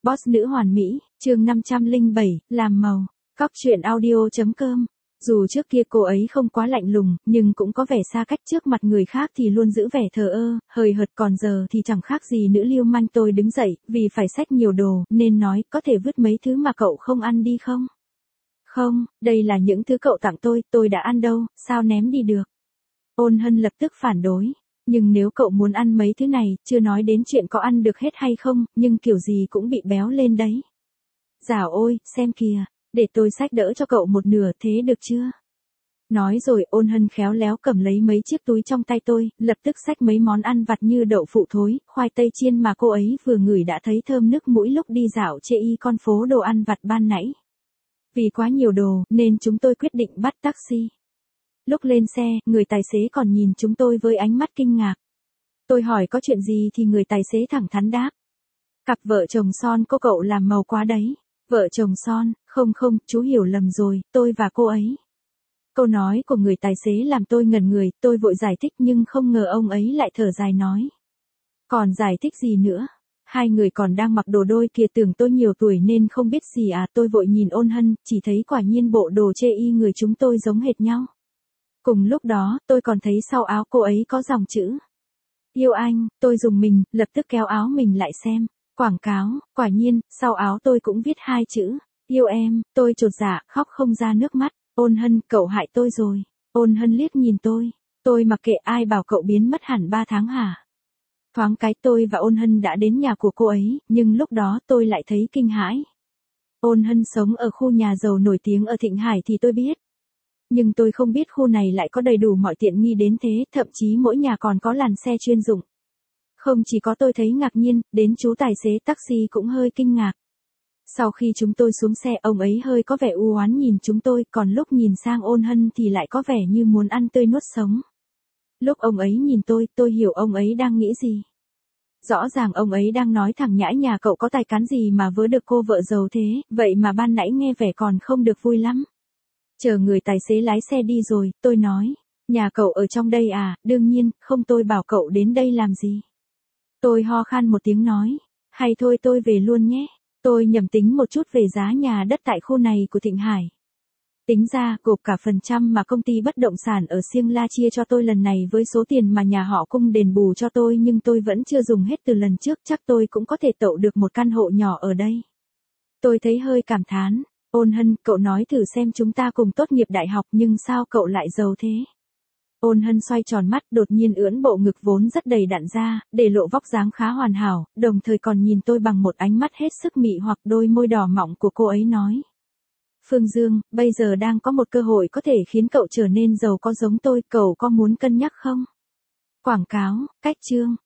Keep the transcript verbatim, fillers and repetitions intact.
Boss nữ hoàn mỹ, chương năm trăm lẻ bảy, làm màu. Cóc truyện audio chấm com. Dù trước kia cô ấy không quá lạnh lùng, nhưng cũng có vẻ xa cách trước mặt người khác thì luôn giữ vẻ thờ ơ, hời hợt, còn giờ thì chẳng khác gì nữ lưu manh. Tôi đứng dậy, vì phải xách nhiều đồ, nên nói, có thể vứt mấy thứ mà cậu không ăn đi không? Không, đây là những thứ cậu tặng tôi, tôi đã ăn đâu, sao ném đi được? Ôn Hân lập tức phản đối. Nhưng nếu cậu muốn ăn mấy thứ này, chưa nói đến chuyện có ăn được hết hay không, nhưng kiểu gì cũng bị béo lên đấy. Dào ôi, xem kìa, để tôi xách đỡ cho cậu một nửa, thế được chưa? Nói rồi Ôn Hân khéo léo cầm lấy mấy chiếc túi trong tay tôi, lập tức xách mấy món ăn vặt như đậu phụ thối, khoai tây chiên mà cô ấy vừa ngửi đã thấy thơm nức mũi lúc đi dạo chê y con phố đồ ăn vặt ban nãy. Vì quá nhiều đồ, nên chúng tôi quyết định bắt taxi. Lúc lên xe, người tài xế còn nhìn chúng tôi với ánh mắt kinh ngạc. Tôi hỏi có chuyện gì thì người tài xế thẳng thắn đáp. Cặp vợ chồng son cô cậu làm màu quá đấy. Vợ chồng son, không không, chú hiểu lầm rồi, tôi và cô ấy. Câu nói của người tài xế làm tôi ngẩn người, tôi vội giải thích nhưng không ngờ ông ấy lại thở dài nói. Còn giải thích gì nữa? Hai người còn đang mặc đồ đôi kia, tưởng tôi nhiều tuổi nên không biết gì à. Tôi vội nhìn Ôn Hân, chỉ thấy quả nhiên bộ đồ chê y người chúng tôi giống hệt nhau. Cùng lúc đó, tôi còn thấy sau áo cô ấy có dòng chữ. Yêu anh, tôi rùng mình, lập tức kéo áo mình lại xem. Quảng cáo, quả nhiên, sau áo tôi cũng viết hai chữ. Yêu em, tôi chột dạ, khóc không ra nước mắt. Ôn Hân, cậu hại tôi rồi. Ôn Hân liếc nhìn tôi. Tôi mặc kệ, ai bảo cậu biến mất hẳn ba tháng hả? Thoáng cái tôi và Ôn Hân đã đến nhà của cô ấy, nhưng lúc đó tôi lại thấy kinh hãi. Ôn Hân sống ở khu nhà giàu nổi tiếng ở Thịnh Hải thì tôi biết. Nhưng tôi không biết khu này lại có đầy đủ mọi tiện nghi đến thế, thậm chí mỗi nhà còn có làn xe chuyên dụng. Không chỉ có tôi thấy ngạc nhiên, đến chú tài xế taxi cũng hơi kinh ngạc. Sau khi chúng tôi xuống xe, ông ấy hơi có vẻ u oán nhìn chúng tôi, còn lúc nhìn sang Ôn Hân thì lại có vẻ như muốn ăn tươi nuốt sống. Lúc ông ấy nhìn tôi, tôi hiểu ông ấy đang nghĩ gì. Rõ ràng ông ấy đang nói thẳng nhãi nhà cậu có tài cán gì mà vớ được cô vợ giàu thế, vậy mà ban nãy nghe vẻ còn không được vui lắm. Chờ người tài xế lái xe đi rồi, tôi nói, nhà cậu ở trong đây à? Đương nhiên, không, tôi bảo cậu đến đây làm gì. Tôi ho khan một tiếng nói, hay thôi tôi về luôn nhé. Tôi nhẩm tính một chút về giá nhà đất tại khu này của Thịnh Hải. Tính ra, gộp cả phần trăm mà công ty bất động sản ở Siêng La chia cho tôi lần này với số tiền mà nhà họ Cung đền bù cho tôi, nhưng tôi vẫn chưa dùng hết từ lần trước, chắc tôi cũng có thể tậu được một căn hộ nhỏ ở đây. Tôi thấy hơi cảm thán. Ôn Hân, cậu nói thử xem, chúng ta cùng tốt nghiệp đại học nhưng sao cậu lại giàu thế? Ôn Hân xoay tròn mắt, đột nhiên ưỡn bộ ngực vốn rất đầy đặn ra, để lộ vóc dáng khá hoàn hảo, đồng thời còn nhìn tôi bằng một ánh mắt hết sức mị hoặc. Đôi môi đỏ mọng của cô ấy nói. Phương Dương, bây giờ đang có một cơ hội có thể khiến cậu trở nên giàu có giống tôi, cậu có muốn cân nhắc không? Quảng cáo, cách chương.